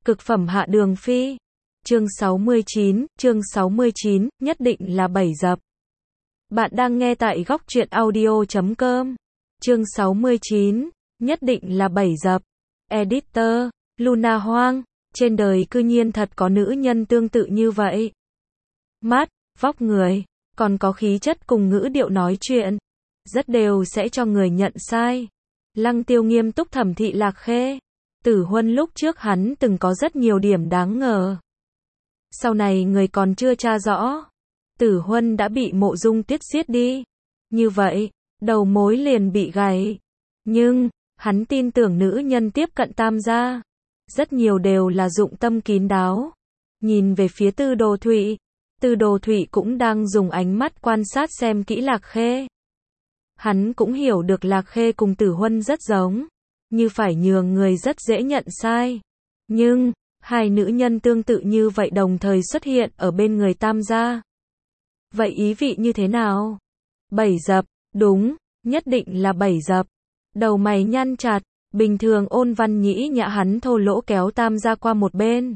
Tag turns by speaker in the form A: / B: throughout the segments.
A: Cực phẩm hạ đường phi. Chương 69, nhất định là 7 dập. Bạn đang nghe tại góc truyện audio.com. Chương 69, nhất định là 7 dập. Editor, Luna Hoang, trên đời cư nhiên thật có nữ nhân tương tự như vậy. Mắt, vóc người, còn có khí chất cùng ngữ điệu nói chuyện, rất đều sẽ cho người nhận sai. Lăng Tiêu nghiêm túc thẩm thị Lạc Khê. Tử Huân lúc trước hắn từng có rất nhiều điểm đáng ngờ. Sau này người còn chưa tra rõ. Tử Huân đã bị Mộ Dung Tuyết giết đi. Như vậy, đầu mối liền bị gãy. Nhưng, hắn tin tưởng nữ nhân tiếp cận Tam gia. Rất nhiều đều là dụng tâm kín đáo. Nhìn về phía Tư Đồ Thụy. Tư Đồ Thụy cũng đang dùng ánh mắt quan sát xem kỹ Lạc Khê. Hắn cũng hiểu được Lạc Khê cùng Tử Huân rất giống. Như phải nhường người rất dễ nhận sai. Nhưng, hai nữ nhân tương tự như vậy đồng thời xuất hiện ở bên người Tam gia. Vậy ý vị như thế nào? 7 dập, đúng, nhất định là 7 dập. Đầu mày nhăn chặt, bình thường ôn văn nhĩ nhã hắn thô lỗ kéo Tam gia qua một bên.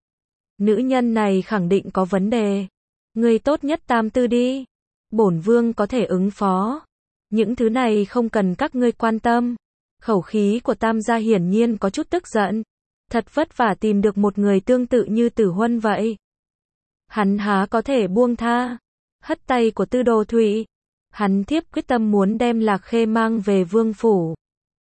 A: Nữ nhân này khẳng định có vấn đề. Người tốt nhất tam tư đi. Bổn vương có thể ứng phó. Những thứ này không cần các ngươi quan tâm. Khẩu khí của Tam gia hiển nhiên có chút tức giận. Thật vất vả tìm được một người tương tự như Tử Huân vậy. Hắn há có thể buông tha. Hất tay của Tư Đồ Thụy. Hắn thiếp quyết tâm muốn đem Lạc Khê mang về vương phủ.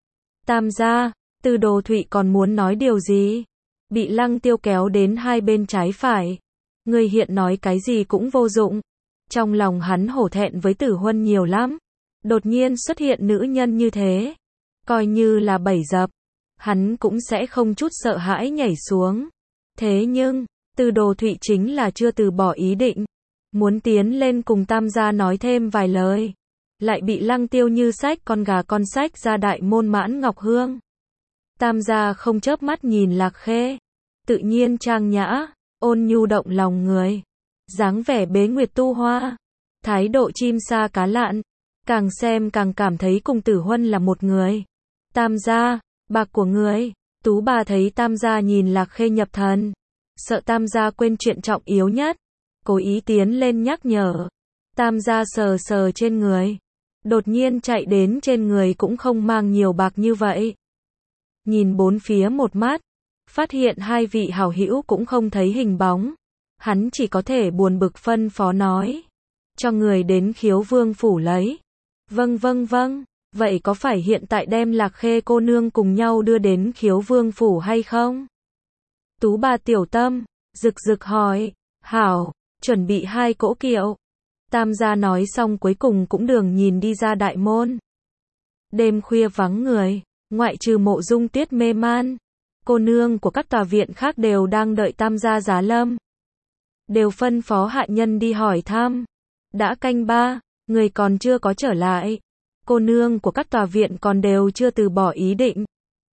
A: Tam gia, Tư Đồ Thụy còn muốn nói điều gì? Bị Lăng Tiêu kéo đến hai bên trái phải. Người hiện nói cái gì cũng vô dụng. Trong lòng hắn hổ thẹn với Tử Huân nhiều lắm. Đột nhiên xuất hiện nữ nhân như thế. Coi như là 7 dập. Hắn cũng sẽ không chút sợ hãi nhảy xuống. Thế nhưng, Tư Đồ Thụy chính là chưa từ bỏ ý định. Muốn tiến lên cùng Tam gia nói thêm vài lời. Lại bị Lăng Tiêu như xách con gà con xách ra đại môn Mãn Ngọc Hương. Tam gia không chớp mắt nhìn Lạc Khê. Tự nhiên trang nhã, ôn nhu động lòng người. Dáng vẻ bế nguyệt tu hoa. Thái độ chim sa cá lặn. Càng xem càng cảm thấy cùng Tử Huân là một người. Tam gia, bạc của người. Tú bà thấy Tam gia nhìn Lạc Khê nhập thần. Sợ Tam gia quên chuyện trọng yếu nhất. Cố ý tiến lên nhắc nhở. Tam gia sờ sờ trên người. Đột nhiên chạy đến trên người cũng không mang nhiều bạc như vậy. Nhìn bốn phía một mắt. Phát hiện hai vị hảo hữu cũng không thấy hình bóng. Hắn chỉ có thể buồn bực phân phó nói. Cho người đến Khiếu Vương phủ lấy. Vâng vâng vâng. Vậy có phải hiện tại đem Lạc Khê cô nương cùng nhau đưa đến Khiếu Vương phủ hay không? Tú bà tiểu tâm, rực rực hỏi. Hảo, chuẩn bị 2 cỗ kiệu. Tam gia nói xong cuối cùng cũng đường nhìn đi ra đại môn. Đêm khuya vắng người, ngoại trừ Mộ Dung Tuyết mê man. Cô nương của các tòa viện khác đều đang đợi Tam gia giá lâm. Đều phân phó hạ nhân đi hỏi thăm. Đã canh 3, người còn chưa có trở lại. Cô nương của các tòa viện còn đều chưa từ bỏ ý định.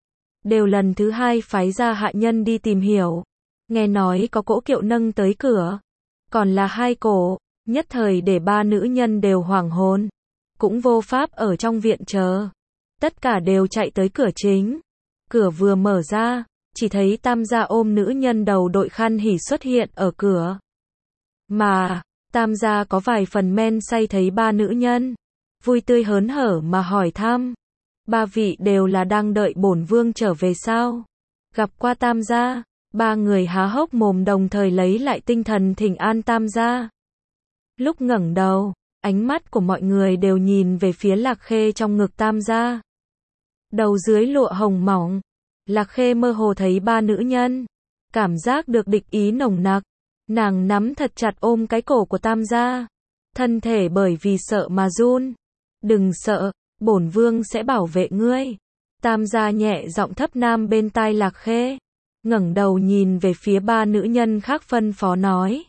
A: Đều lần thứ 2 phái ra hạ nhân đi tìm hiểu. Nghe nói có cỗ kiệu nâng tới cửa. Còn là 2 cỗ, nhất thời để 3 nữ nhân đều hoảng hồn. Cũng vô pháp ở trong viện chờ. Tất cả đều chạy tới cửa chính. Cửa vừa mở ra, chỉ thấy Tam gia ôm nữ nhân đầu đội khăn hỉ xuất hiện ở cửa. Mà, Tam gia có vài phần men say thấy 3 nữ nhân. Vui tươi hớn hở mà hỏi thăm. 3 vị đều là đang đợi bổn vương trở về sao? Gặp qua Tam gia, 3 người há hốc mồm đồng thời lấy lại tinh thần thỉnh an Tam gia. Lúc ngẩng đầu, ánh mắt của mọi người đều nhìn về phía Lạc Khê trong ngực Tam gia. Đầu dưới lụa hồng mỏng. Lạc Khê mơ hồ thấy 3 nữ nhân. Cảm giác được địch ý nồng nặc. Nàng nắm thật chặt ôm cái cổ của Tam gia. Thân thể bởi vì sợ mà run. Đừng sợ, bổn vương sẽ bảo vệ ngươi. Tam gia nhẹ giọng thấp nam bên tai Lạc Khê. Ngẩng đầu nhìn về phía 3 nữ nhân khác phân phó nói.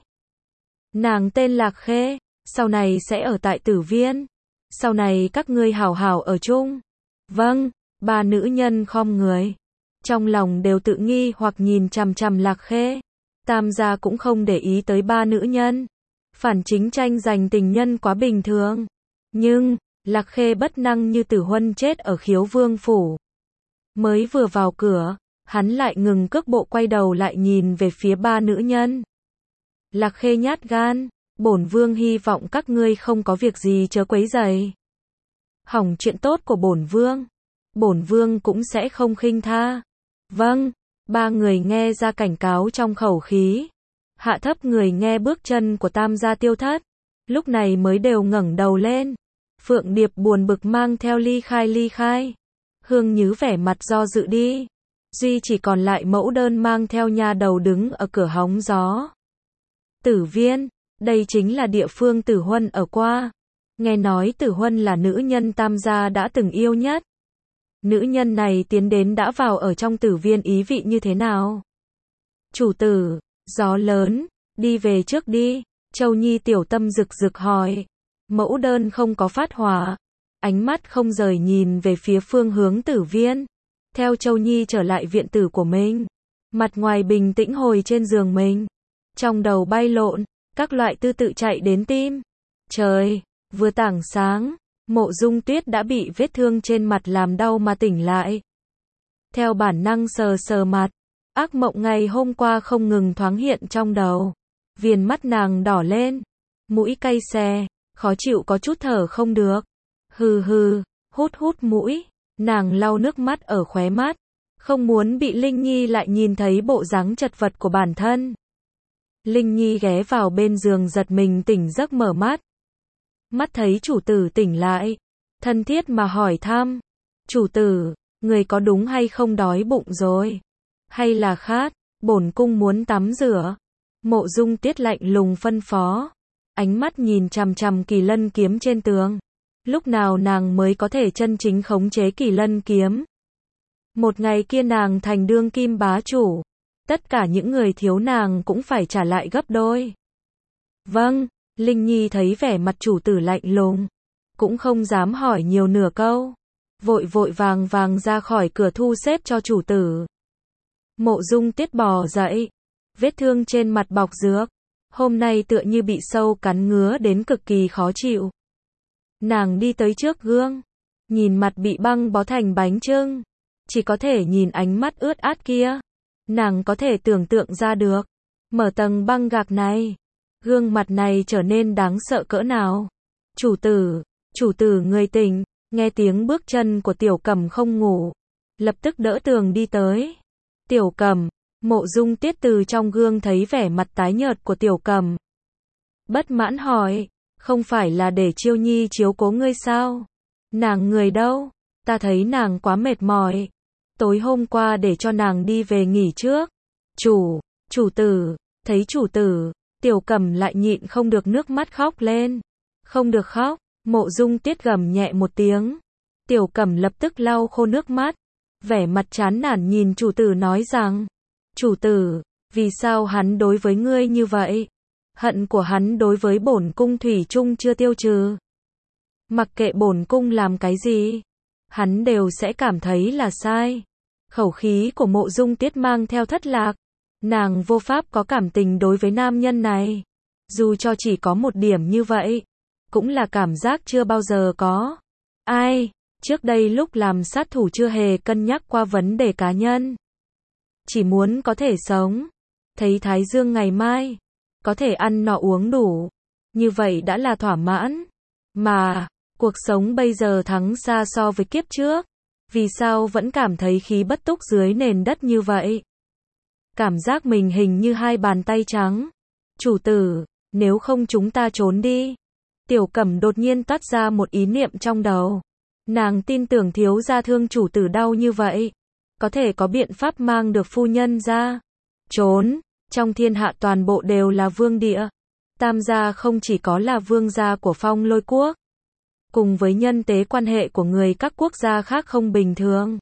A: Nàng tên Lạc Khê, sau này sẽ ở tại Tử Viên. Sau này các ngươi hảo hảo ở chung. Vâng, 3 nữ nhân khom người. Trong lòng đều tự nghi hoặc nhìn chằm chằm Lạc Khê. Tam gia cũng không để ý tới 3 nữ nhân. Phản chính tranh giành tình nhân quá bình thường. Nhưng, Lạc Khê bất năng như Tử Huân chết ở Khiếu Vương phủ. Mới vừa vào cửa, Hắn lại ngừng cước bộ quay đầu lại nhìn về phía ba nữ nhân. Lạc Khê nhát gan, bổn vương hy vọng các ngươi không có việc gì chớ quấy rầy. Hỏng chuyện tốt của bổn vương cũng sẽ không khinh tha. Vâng, ba người nghe ra cảnh cáo trong khẩu khí. Hạ thấp người nghe bước chân của Tam gia Tiêu Thất, lúc này mới đều ngẩng đầu lên. Phượng Điệp buồn bực mang theo ly khai. Hương Nhứ vẻ mặt do dự đi. Duy chỉ còn lại Mẫu Đơn mang theo nha đầu đứng ở cửa hóng gió. Tử Viên, đây chính là địa phương Tử Huân ở qua. Nghe nói Tử Huân là nữ nhân Tam gia đã từng yêu nhất. Nữ nhân này tiến đến đã vào ở trong Tử Viên ý vị như thế nào? Chủ tử, gió lớn, đi về trước đi. Châu Nhi tiểu tâm rực rực hỏi. Mẫu Đơn không có phát hỏa, ánh mắt không rời nhìn về phía phương hướng Tử Viên. Theo Châu Nhi trở lại viện tử của mình, mặt ngoài bình tĩnh hồi trên giường mình, trong đầu bay lộn các loại tư tự chạy đến tim. Trời, vừa tảng sáng, Mộ Dung Tuyết đã bị vết thương trên mặt làm đau mà tỉnh lại. Theo bản năng sờ sờ mặt, ác mộng ngày hôm qua không ngừng thoáng hiện trong đầu. Viền mắt nàng đỏ lên, mũi cay xè, khó chịu có chút thở không được. Hừ hừ, hút mũi, nàng lau nước mắt ở khóe mắt, không muốn bị Linh Nhi lại nhìn thấy bộ dáng chật vật của bản thân. Linh Nhi ghé vào bên giường giật mình tỉnh giấc mở mắt. Mắt thấy chủ tử tỉnh lại, thân thiết mà hỏi thăm. Chủ tử, người có đúng hay không đói bụng rồi? Hay là khát, bổn cung muốn tắm rửa. Mộ Dung Tuyết lạnh lùng phân phó. Ánh mắt nhìn chằm chằm Kỳ Lân kiếm trên tường. Lúc nào nàng mới có thể chân chính khống chế Kỳ Lân kiếm? Một ngày kia nàng thành đương kim bá chủ, tất cả những người thiếu nàng cũng phải trả lại gấp đôi. Vâng, Linh Nhi thấy vẻ mặt chủ tử lạnh lùng, cũng không dám hỏi nhiều nửa câu, vội vàng ra khỏi cửa thu xếp cho chủ tử. Mộ Dung Tuyết bò dậy, vết thương trên mặt bọc dược, hôm nay tựa như bị sâu cắn ngứa đến cực kỳ khó chịu. Nàng đi tới trước gương, nhìn mặt bị băng bó thành bánh chưng, chỉ có thể nhìn ánh mắt ướt át kia. Nàng có thể tưởng tượng ra được, mở tầng băng gạc này, gương mặt này trở nên đáng sợ cỡ nào. Chủ tử người tỉnh, nghe tiếng bước chân của Tiểu Cẩm không ngủ, lập tức đỡ tường đi tới. Tiểu Cẩm, Mộ Dung Tuyết từ trong gương thấy vẻ mặt tái nhợt của Tiểu Cẩm. Bất mãn hỏi, không phải là để Chiêu Nhi chiếu cố ngươi sao? Nàng người đâu? Ta thấy nàng quá mệt mỏi. Tối hôm qua để cho nàng đi về nghỉ trước. Chủ tử, thấy chủ tử, Tiểu Cẩm lại nhịn không được nước mắt khóc lên. Không được khóc, Mộ Dung Tuyết gầm nhẹ một tiếng. Tiểu Cẩm lập tức lau khô nước mắt, vẻ mặt chán nản nhìn chủ tử nói rằng, chủ tử, vì sao hắn đối với ngươi như vậy? Hận của hắn đối với bổn cung thủy chung chưa tiêu trừ. Mặc kệ bổn cung làm cái gì, hắn đều sẽ cảm thấy là sai. Khẩu khí của Mộ Dung Tuyết mang theo thất lạc. Nàng vô pháp có cảm tình đối với nam nhân này. Dù cho chỉ có một điểm như vậy, cũng là cảm giác chưa bao giờ có. Ai, trước đây lúc làm sát thủ chưa hề cân nhắc qua vấn đề cá nhân. Chỉ muốn có thể sống, thấy Thái Dương ngày mai, có thể ăn no uống đủ, như vậy đã là thỏa mãn. Mà, cuộc sống bây giờ thắng xa so với kiếp trước. Vì sao vẫn cảm thấy khí bất túc dưới nền đất như vậy? Cảm giác mình hình như hai bàn tay trắng. Chủ tử, nếu không chúng ta trốn đi. Tiểu Cẩm đột nhiên toát ra một ý niệm trong đầu. Nàng tin tưởng thiếu gia thương chủ tử đau như vậy, có thể có biện pháp mang được phu nhân ra. Trốn, trong thiên hạ toàn bộ đều là vương địa. Tam gia không chỉ có là vương gia của Phong Lôi Quốc, cùng với nhân tế quan hệ của người các quốc gia khác không bình thường.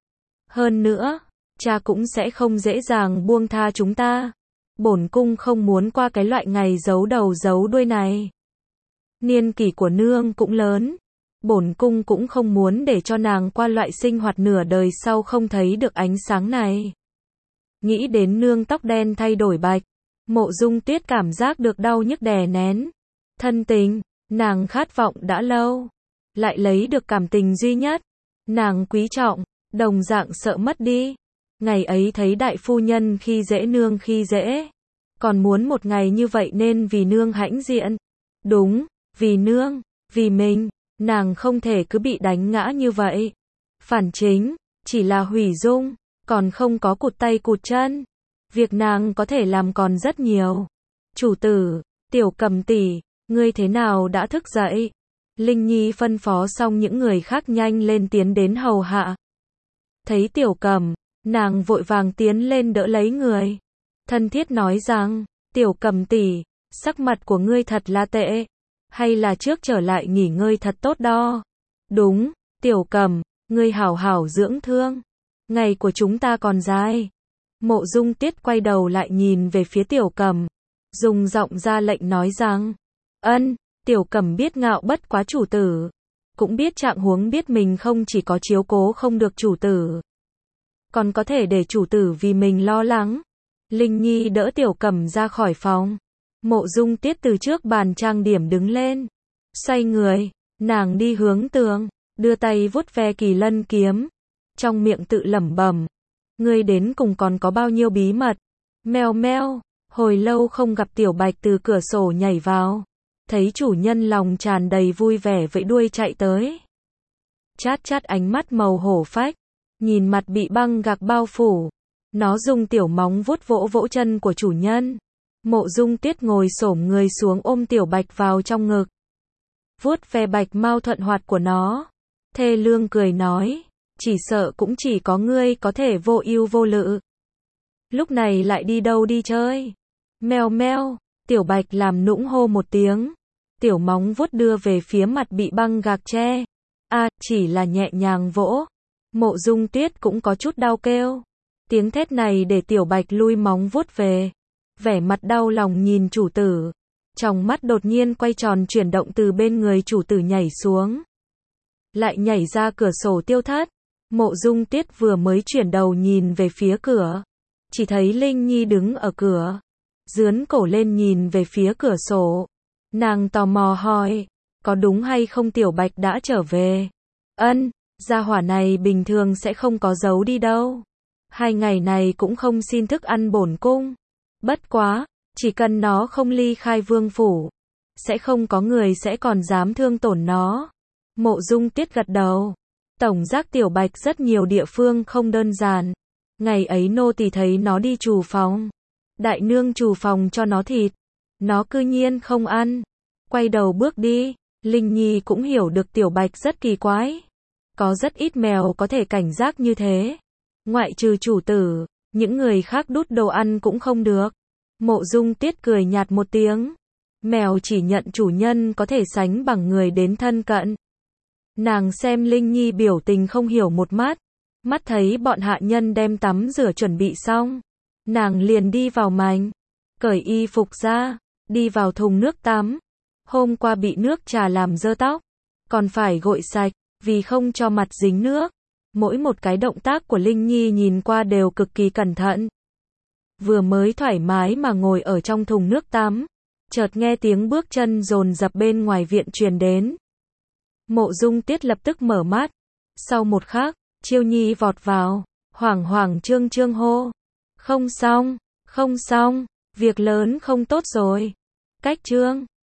A: Hơn nữa, cha cũng sẽ không dễ dàng buông tha chúng ta. Bổn cung không muốn qua cái loại ngày giấu đầu giấu đuôi này. Niên kỷ của nương cũng lớn, bổn cung cũng không muốn để cho nàng qua loại sinh hoạt nửa đời sau không thấy được ánh sáng này. Nghĩ đến nương tóc đen thay đổi bạch, Mộ Dung Tuyết cảm giác được đau nhức đè nén. Thân tình, nàng khát vọng đã lâu, lại lấy được cảm tình duy nhất, nàng quý trọng, đồng dạng sợ mất đi. Ngày ấy thấy đại phu nhân khi dễ nương khi dễ. Còn muốn một ngày như vậy nên vì nương hãnh diện. Đúng, vì nương, vì mình, nàng không thể cứ bị đánh ngã như vậy. Phản chính, chỉ là hủy dung, còn không có cụt tay cụt chân. Việc nàng có thể làm còn rất nhiều. Chủ tử, Tiểu Cầm tỷ, ngươi thế nào đã thức dậy? Linh Nhi phân phó xong những người khác nhanh lên tiến đến hầu hạ. Thấy Tiểu Cầm, nàng vội vàng tiến lên đỡ lấy người. Thân thiết nói rằng, Tiểu Cầm tỷ, sắc mặt của ngươi thật là tệ. Hay là trước trở lại nghỉ ngơi thật tốt đó. Đúng, Tiểu Cầm, ngươi hảo hảo dưỡng thương. Ngày của chúng ta còn dài. Mộ Dung Tiết quay đầu lại nhìn về phía Tiểu Cầm. Dùng giọng ra lệnh nói rằng, ân, Tiểu Cầm biết ngạo bất quá chủ tử. Cũng biết trạng huống, biết mình không chỉ có chiếu cố không được chủ tử, còn có thể để chủ tử vì mình lo lắng. Linh Nhi đỡ Tiểu Cầm ra khỏi phòng. Mộ Dung Tiết từ trước bàn trang điểm đứng lên. Xoay người, nàng đi hướng tường, đưa tay vuốt ve Kỳ Lân kiếm. Trong miệng tự lẩm bẩm, ngươi đến cùng còn có bao nhiêu bí mật. Meo meo, hồi lâu không gặp Tiểu Bạch từ cửa sổ nhảy vào. Thấy chủ nhân lòng tràn đầy vui vẻ vẫy đuôi chạy tới. Chát chát ánh mắt màu hổ phách, nhìn mặt bị băng gạc bao phủ. Nó dùng tiểu móng vuốt vỗ vỗ chân của chủ nhân. Mộ Dung Tiết ngồi xổm người xuống ôm Tiểu Bạch vào trong ngực. Vuốt ve bạch mao thuận hoạt của nó. Thê lương cười nói, chỉ sợ cũng chỉ có ngươi có thể vô ưu vô lự. Lúc này lại đi đâu đi chơi? Meo meo, Tiểu Bạch làm nũng hô một tiếng. Tiểu móng vuốt đưa về phía mặt bị băng gạc che. Chỉ là nhẹ nhàng vỗ. Mộ Dung Tiết cũng có chút đau kêu. Tiếng thét này để Tiểu Bạch lui móng vuốt về. Vẻ mặt đau lòng nhìn chủ tử. Trong mắt đột nhiên quay tròn chuyển động từ bên người chủ tử nhảy xuống. Lại nhảy ra cửa sổ tiêu thất. Mộ Dung Tiết vừa mới chuyển đầu nhìn về phía cửa. Chỉ thấy Linh Nhi đứng ở cửa. Dướn cổ lên nhìn về phía cửa sổ. Nàng tò mò hỏi, có đúng hay không Tiểu Bạch đã trở về? Ân, gia hỏa này bình thường sẽ không có giấu đi đâu. 2 ngày này cũng không xin thức ăn bổn cung. Bất quá, chỉ cần nó không ly khai vương phủ, sẽ không có người sẽ còn dám thương tổn nó. Mộ Dung Tiết gật đầu. Tổng giác Tiểu Bạch rất nhiều địa phương không đơn giản. Ngày ấy nô tỳ thấy nó đi trù phòng. Đại nương trù phòng cho nó thịt. Nó cư nhiên không ăn. Quay đầu bước đi. Linh Nhi cũng hiểu được Tiểu Bạch rất kỳ quái. Có rất ít mèo có thể cảnh giác như thế. Ngoại trừ chủ tử, những người khác đút đồ ăn cũng không được. Mộ Dung Tiết cười nhạt một tiếng. Mèo chỉ nhận chủ nhân có thể sánh bằng người đến thân cận. Nàng xem Linh Nhi biểu tình không hiểu một mắt. Mắt thấy bọn hạ nhân đem tắm rửa chuẩn bị xong. Nàng liền đi vào mành. Cởi y phục ra. Đi vào thùng nước tắm. Hôm qua bị nước trà làm dơ tóc. Còn phải gội sạch. Vì không cho mặt dính nước. Mỗi một cái động tác của Linh Nhi nhìn qua đều cực kỳ cẩn thận. Vừa mới thoải mái mà ngồi ở trong thùng nước tắm. Chợt nghe tiếng bước chân dồn dập bên ngoài viện truyền đến. Mộ Dung Tiết lập tức mở mắt. Sau một khắc, Chiêu Nhi vọt vào. Hoảng hoảng trương trương hô. Không xong, việc lớn không tốt rồi. Cách Trương.